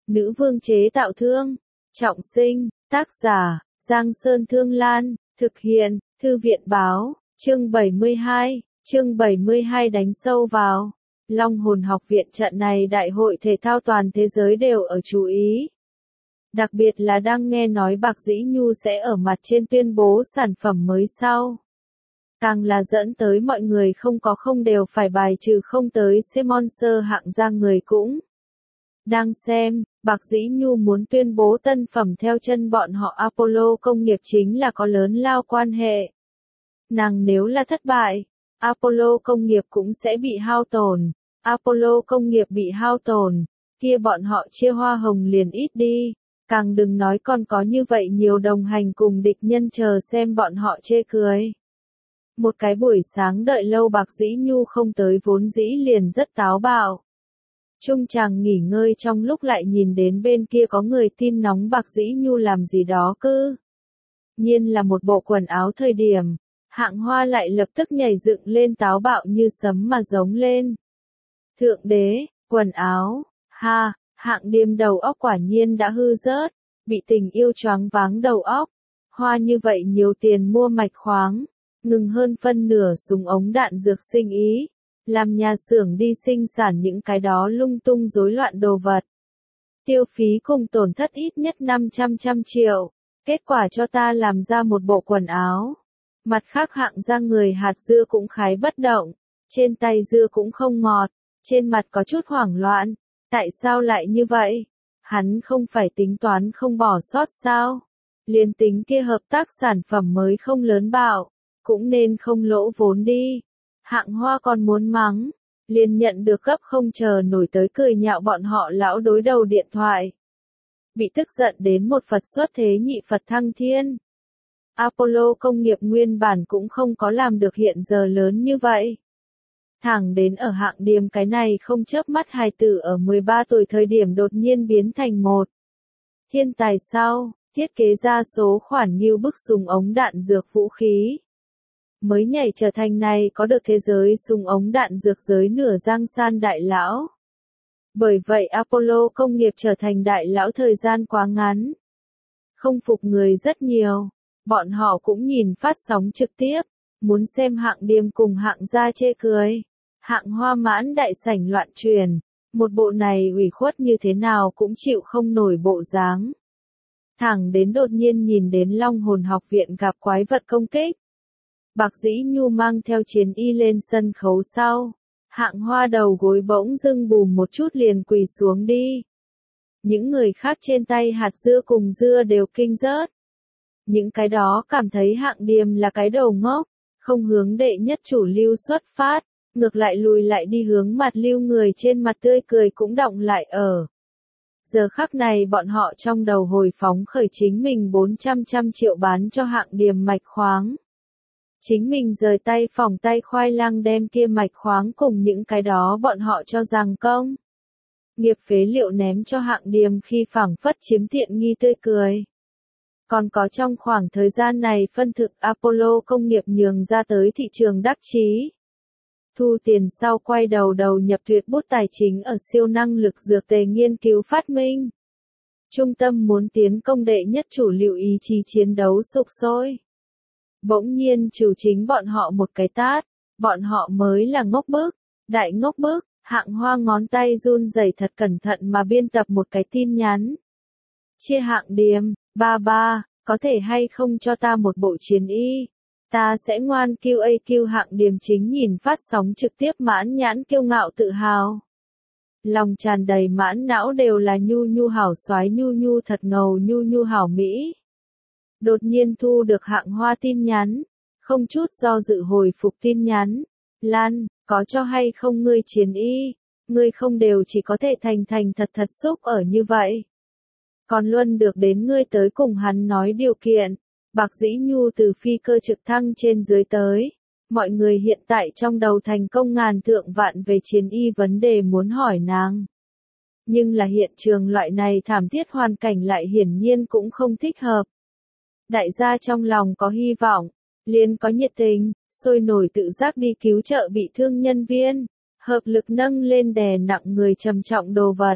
Nữ vương chế tạo thương. Trọng sinh, tác giả, Giang Sơn Thương Lan, thực hiện, Thư viện báo, chương 72 đánh sâu vào. Long Hồn Học viện trận này đại hội thể thao toàn thế giới đều ở chú ý. Đặc biệt là đang nghe nói Bạc Dĩ Nhu sẽ ở mặt trên tuyên bố sản phẩm mới sau. Càng là dẫn tới mọi người không đều phải bài trừ không tới sponsor hạng ra người cũng đang xem. Bạc Dĩ Nhu muốn tuyên bố tân phẩm theo chân bọn họ Apollo công nghiệp chính là có lớn lao quan hệ. Nàng nếu là thất bại, Apollo công nghiệp cũng sẽ bị hao tổn. Apollo công nghiệp bị hao tổn, kia bọn họ chia hoa hồng liền ít đi. Càng đừng nói còn có như vậy nhiều đồng hành cùng địch nhân chờ xem bọn họ chê cười. Một cái buổi sáng đợi lâu Bạc Dĩ Nhu không tới vốn dĩ liền rất táo bạo. Trung chàng nghỉ ngơi trong lúc lại nhìn đến bên kia có người tin nóng Bạc Dĩ Nhu làm gì đó cứ. Nhiên là một bộ quần áo thời điểm, Hạng Hoa lại lập tức nhảy dựng lên táo bạo như sấm mà giống lên. Thượng đế, quần áo, ha, Hạng Điềm đầu óc quả nhiên đã hư rớt, bị tình yêu choáng váng đầu óc. Hoa như vậy nhiều tiền mua mạch khoáng, ngừng hơn phân nửa súng ống đạn dược sinh ý. Làm nhà xưởng đi sinh sản những cái đó lung tung rối loạn đồ vật. Tiêu phí cùng tổn thất ít nhất 500 triệu. Kết quả cho ta làm ra một bộ quần áo. Mặt khác Hạng ra người hạt dưa cũng khái bất động. Trên tay dưa cũng không ngọt. Trên mặt có chút hoảng loạn. Tại sao lại như vậy? Hắn không phải tính toán không bỏ sót sao? Liên tính kia hợp tác sản phẩm mới không lớn bạo. Cũng nên không lỗ vốn đi. Hạng Hoa còn muốn mắng, liền nhận được gấp không chờ nổi tới cười nhạo bọn họ lão đối đầu điện thoại. Bị tức giận đến một Phật xuất thế nhị Phật thăng thiên. Apollo công nghiệp nguyên bản cũng không có làm được hiện giờ lớn như vậy. Thẳng đến ở Hạng Điềm cái này không chớp mắt hài tử ở 13 tuổi thời điểm đột nhiên biến thành một thiên tài sau, thiết kế ra số khoản như bức súng ống đạn dược vũ khí. Mới nhảy trở thành này có được thế giới súng ống đạn dược giới nửa giang san đại lão. Bởi vậy Apollo công nghiệp trở thành đại lão thời gian quá ngắn. Không phục người rất nhiều, bọn họ cũng nhìn phát sóng trực tiếp, muốn xem Hạng Điềm cùng Hạng gia chê cười. Hạng Hoa mãn đại sảnh loạn truyền, một bộ này ủy khuất như thế nào cũng chịu không nổi bộ dáng. Thẳng đến đột nhiên nhìn đến Long Hồn Học viện gặp quái vật công kích. Bạc Dĩ Nhu mang theo chiến y lên sân khấu sau, Hạng Hoa đầu gối bỗng dưng bùm một chút liền quỳ xuống đi. Những người khác trên tay hạt dưa cùng dưa đều kinh rớt. Những cái đó cảm thấy Hạng Điềm là cái đầu ngốc, không hướng đệ nhất chủ lưu xuất phát, ngược lại lùi lại đi hướng mặt lưu người trên mặt tươi cười cũng đọng lại ở. Giờ khắc này bọn họ trong đầu hồi phóng khởi chính mình 400 triệu bán cho Hạng Điềm mạch khoáng. Chính mình rời tay phỏng tay khoai lang đem kia mạch khoáng cùng những cái đó bọn họ cho rằng công. Nghiệp phế liệu ném cho Hạng Điềm khi phảng phất chiếm tiện nghi tươi cười. Còn có trong khoảng thời gian này phân thực Apollo công nghiệp nhường ra tới thị trường đắc chí. Thu tiền sau quay đầu nhập tuyệt bút tài chính ở siêu năng lực dược tề nghiên cứu phát minh. Trung tâm muốn tiến công đệ nhất chủ lưu ý chí chiến đấu sục sôi. Bỗng nhiên trừ chính bọn họ một cái tát, bọn họ mới là ngốc bức, đại ngốc bức. Hạng Hoa ngón tay run rẩy thật cẩn thận mà biên tập một cái tin nhắn. Chia Hạng Điềm, ba, có thể hay không cho ta một bộ chiến y? Ta sẽ ngoan QAQ. Hạng Điềm chính nhìn phát sóng trực tiếp mãn nhãn kiêu ngạo tự hào. Lòng tràn đầy mãn não đều là nhu hảo soái, nhu thật ngầu, nhu hảo mỹ. Đột nhiên thu được Hạng Hoa tin nhắn, không chút do dự hồi phục tin nhắn. Lan, có cho hay không ngươi chiến y? Ngươi không đều chỉ có thể thành thật xúc ở như vậy. Còn luôn được đến ngươi tới cùng hắn nói điều kiện. Bạc Dĩ Nhu từ phi cơ trực thăng trên dưới tới. Mọi người hiện tại trong đầu thành công ngàn thượng vạn về chiến y vấn đề muốn hỏi nàng. Nhưng là hiện trường loại này thảm thiết hoàn cảnh lại hiển nhiên cũng không thích hợp. Đại gia trong lòng có hy vọng, liền có nhiệt tình, sôi nổi tự giác đi cứu trợ bị thương nhân viên, hợp lực nâng lên đè nặng người trầm trọng đồ vật,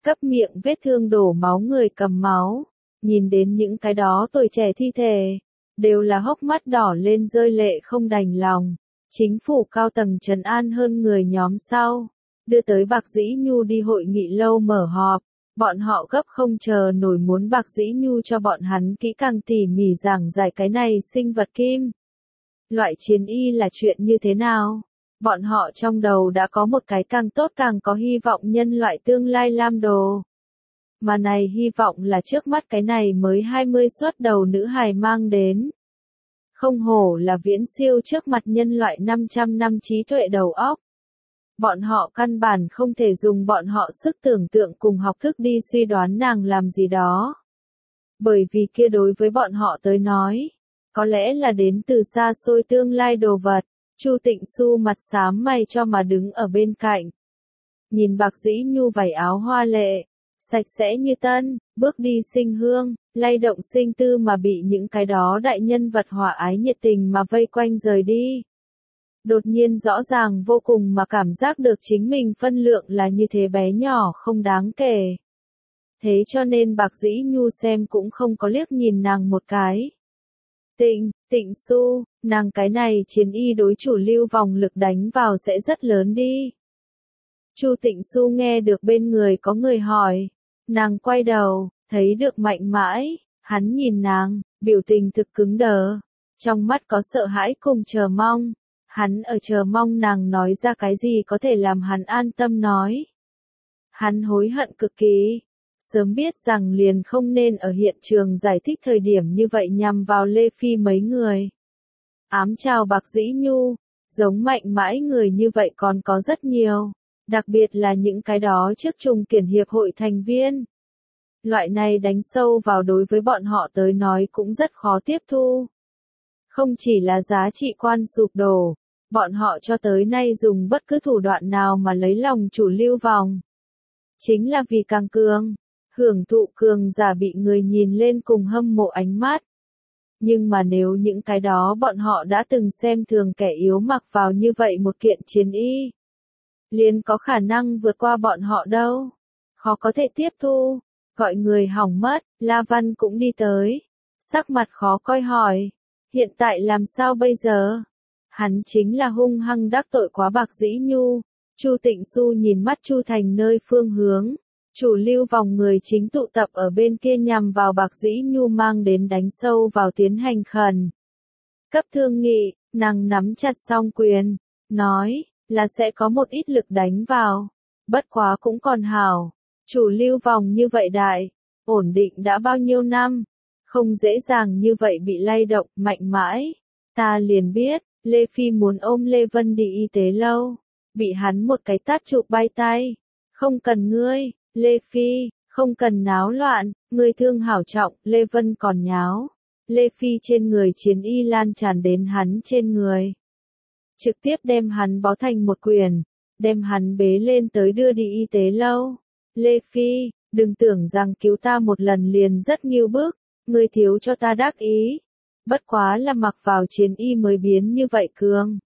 cấp miệng vết thương đổ máu người cầm máu, nhìn đến những cái đó tuổi trẻ thi thể, đều là hốc mắt đỏ lên rơi lệ không đành lòng. Chính phủ cao tầng trấn an hơn người nhóm sau, đưa tới Bạc Dĩ Nhu đi hội nghị lâu mở họp, bọn họ gấp không chờ nổi muốn Bạc Dĩ Nhu cho bọn hắn kỹ càng tỉ mỉ giảng giải cái này sinh vật kim. Loại chiến y là chuyện như thế nào? Bọn họ trong đầu đã có một cái càng tốt càng có hy vọng nhân loại tương lai lam đồ. Mà này hy vọng là trước mắt cái này mới 20 xuất đầu nữ hài mang đến. Không hổ là viễn siêu trước mặt nhân loại 500 năm trí tuệ đầu óc. Bọn họ căn bản không thể dùng bọn họ sức tưởng tượng cùng học thức đi suy đoán nàng làm gì đó. Bởi vì kia đối với bọn họ tới nói, có lẽ là đến từ xa xôi tương lai đồ vật. Chu Tịnh Xu mặt xám mày cho mà đứng ở bên cạnh. Nhìn Bạc Dĩ Nhu vải áo hoa lệ, sạch sẽ như tân, bước đi sinh hương, lay động sinh tư mà bị những cái đó đại nhân vật hòa ái nhiệt tình mà vây quanh rời đi. Đột nhiên rõ ràng vô cùng mà cảm giác được chính mình phân lượng là như thế bé nhỏ không đáng kể. Thế cho nên Bạc Dĩ Nhu xem cũng không có liếc nhìn nàng một cái. Tịnh Xu, nàng cái này chiến y đối chủ lưu vòng lực đánh vào sẽ rất lớn đi. Chu Tịnh Xu nghe được bên người có người hỏi. Nàng quay đầu, thấy được Mạnh Mãi, hắn nhìn nàng, biểu tình thực cứng đờ. Trong mắt có sợ hãi cùng chờ mong. Hắn ở chờ mong nàng nói ra cái gì có thể làm hắn an tâm nói. Hắn hối hận cực kỳ. Sớm biết rằng liền không nên ở hiện trường giải thích thời điểm như vậy nhằm vào Lê Phi mấy người. Ám chào Bạc Dĩ Nhu, giống Mạnh Mãi người như vậy còn có rất nhiều, đặc biệt là những cái đó trước trùng kiển hiệp hội thành viên. Loại này đánh sâu vào đối với bọn họ tới nói cũng rất khó tiếp thu. Không chỉ là giá trị quan sụp đổ, bọn họ cho tới nay dùng bất cứ thủ đoạn nào mà lấy lòng chủ lưu vòng. Chính là vì càng cường, hưởng thụ cường giả bị người nhìn lên cùng hâm mộ ánh mắt. Nhưng mà nếu những cái đó bọn họ đã từng xem thường kẻ yếu mặc vào như vậy một kiện chiến y, liền có khả năng vượt qua bọn họ đâu. Khó có thể tiếp thu, gọi người hỏng mất, La Văn cũng đi tới. Sắc mặt khó coi hỏi, hiện tại làm sao bây giờ? Hắn chính là hung hăng đắc tội quá Bạc Dĩ Nhu. Chu Tịnh Xu nhìn mắt Chu Thành nơi phương hướng. Chủ lưu vòng người chính tụ tập ở bên kia nhằm vào Bạc Dĩ Nhu mang đến đánh sâu vào tiến hành khẩn cấp thương nghị, nàng nắm chặt song quyền, nói là sẽ có một ít lực đánh vào, bất quá cũng còn hảo, chủ lưu vòng như vậy đại, ổn định đã bao nhiêu năm, không dễ dàng như vậy bị lay động. Mạnh Mãi, ta liền biết, Lê Phi muốn ôm Lê Vân đi y tế lâu, bị hắn một cái tát chụp bay tay, không cần ngươi. Lê Phi, không cần náo loạn, người thương hảo trọng, Lê Vân còn nháo. Lê Phi trên người chiến y lan tràn đến hắn trên người. Trực tiếp đem hắn bó thành một quyền, đem hắn bế lên tới đưa đi y tế lâu. Lê Phi, đừng tưởng rằng cứu ta một lần liền rất nghiêu bức, ngươi thiếu cho ta đắc ý. Bất quá là mặc vào chiến y mới biến như vậy cường.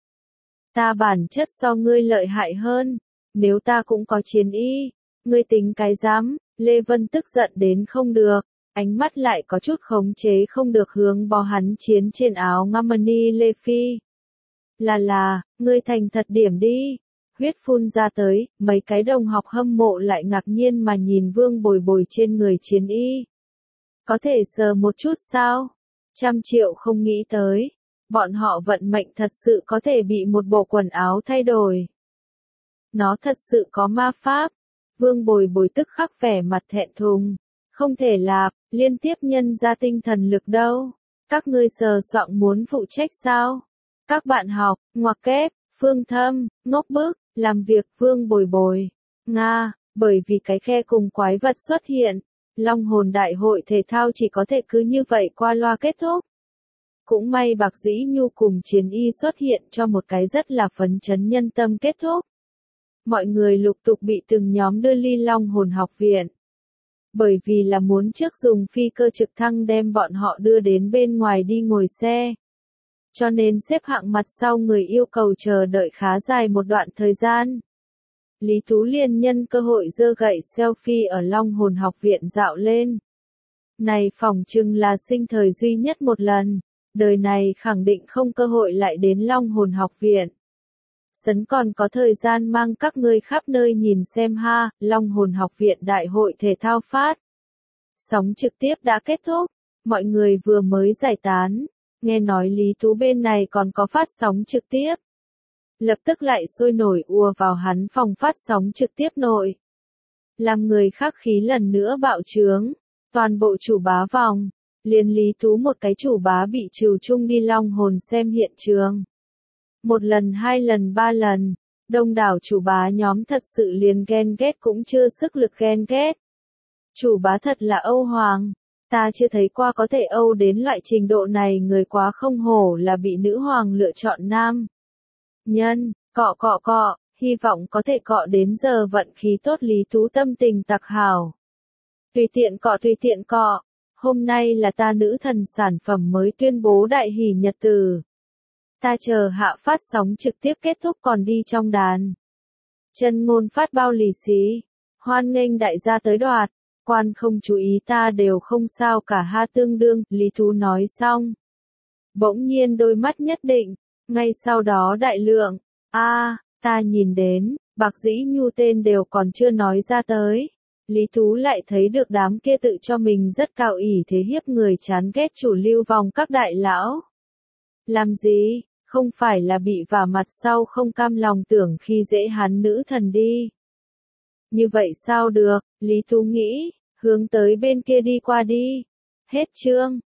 Ta bản chất so ngươi lợi hại hơn, nếu ta cũng có chiến y. Ngươi tính cái dám, Lê Vân tức giận đến không được, ánh mắt lại có chút khống chế không được hướng bó hắn chiến trên áo Ngamani Lê Phi. Ngươi thành thật điểm đi, huyết phun ra tới, mấy cái đồng học hâm mộ lại ngạc nhiên mà nhìn Vương Bồi Bồi trên người chiến y. Có thể sờ một chút sao? 100 triệu không nghĩ tới, bọn họ vận mệnh thật sự có thể bị một bộ quần áo thay đổi. Nó thật sự có ma pháp. Vương Bồi Bồi tức khắc vẻ mặt thẹn thùng, không thể là, liên tiếp nhân ra tinh thần lực đâu, các ngươi sờ soạng muốn phụ trách sao? Các bạn học, ngoặc kép, Phương Thâm, ngốc bức, làm việc Vương Bồi Bồi, Nga, bởi vì cái khe cùng quái vật xuất hiện, Long Hồn Đại hội thể thao chỉ có thể cứ như vậy qua loa kết thúc. Cũng may Bạc Dĩ Nhu cùng chiến y xuất hiện cho một cái rất là phấn chấn nhân tâm kết thúc. Mọi người lục tục bị từng nhóm đưa ly Long Hồn học viện. Bởi vì là muốn trước dùng phi cơ trực thăng đem bọn họ đưa đến bên ngoài đi ngồi xe. Cho nên xếp hạng mặt sau người yêu cầu chờ đợi khá dài một đoạn thời gian. Lý Tú liền nhân cơ hội giơ gậy selfie ở Long Hồn học viện dạo lên. Này phỏng chừng là sinh thời duy nhất một lần, đời này khẳng định không cơ hội lại đến Long Hồn học viện. Sấn còn có thời gian mang các ngươi khắp nơi nhìn xem ha, Long Hồn học viện đại hội thể thao phát. Sóng trực tiếp đã kết thúc, mọi người vừa mới giải tán, nghe nói Lý Tú bên này còn có phát sóng trực tiếp. Lập tức lại sôi nổi ùa vào hắn phòng phát sóng trực tiếp nội. Làm người khác khí lần nữa bạo trướng, toàn bộ chủ bá vòng, liền Lý Tú một cái chủ bá bị trừ chung đi Long Hồn xem hiện trường. Một lần, hai lần, ba lần, đông đảo chủ bá nhóm thật sự liền ghen ghét cũng chưa sức lực ghen ghét. Chủ bá thật là Âu Hoàng, ta chưa thấy qua có thể Âu đến loại trình độ này, người quá không hổ là bị nữ hoàng lựa chọn nam nhân, cọ cọ cọ, hy vọng có thể cọ đến giờ vận khí tốt. Lý Tú tâm tình tặc hào. Tùy tiện cọ, hôm nay là ta nữ thần sản phẩm mới tuyên bố đại hỷ nhật tử. Ta chờ hạ phát sóng trực tiếp kết thúc còn đi trong đàn. Chân ngôn phát bao lì xì, hoan nghênh đại gia tới đoạt, quan không chú ý ta đều không sao cả ha, tương đương, Lý Tú nói xong. Bỗng nhiên đôi mắt nhất định, ngay sau đó đại lượng, ta nhìn đến, Bạc Dĩ Nhu tên đều còn chưa nói ra tới. Lý Tú lại thấy được đám kia tự cho mình rất cao ỷ thế hiếp người chán ghét chủ lưu vòng các đại lão. Làm gì, không phải là bị vả mặt sau không cam lòng tưởng khi dễ hắn nữ thần đi. Như vậy sao được, Lý Tú nghĩ, hướng tới bên kia đi qua đi. Hết chương.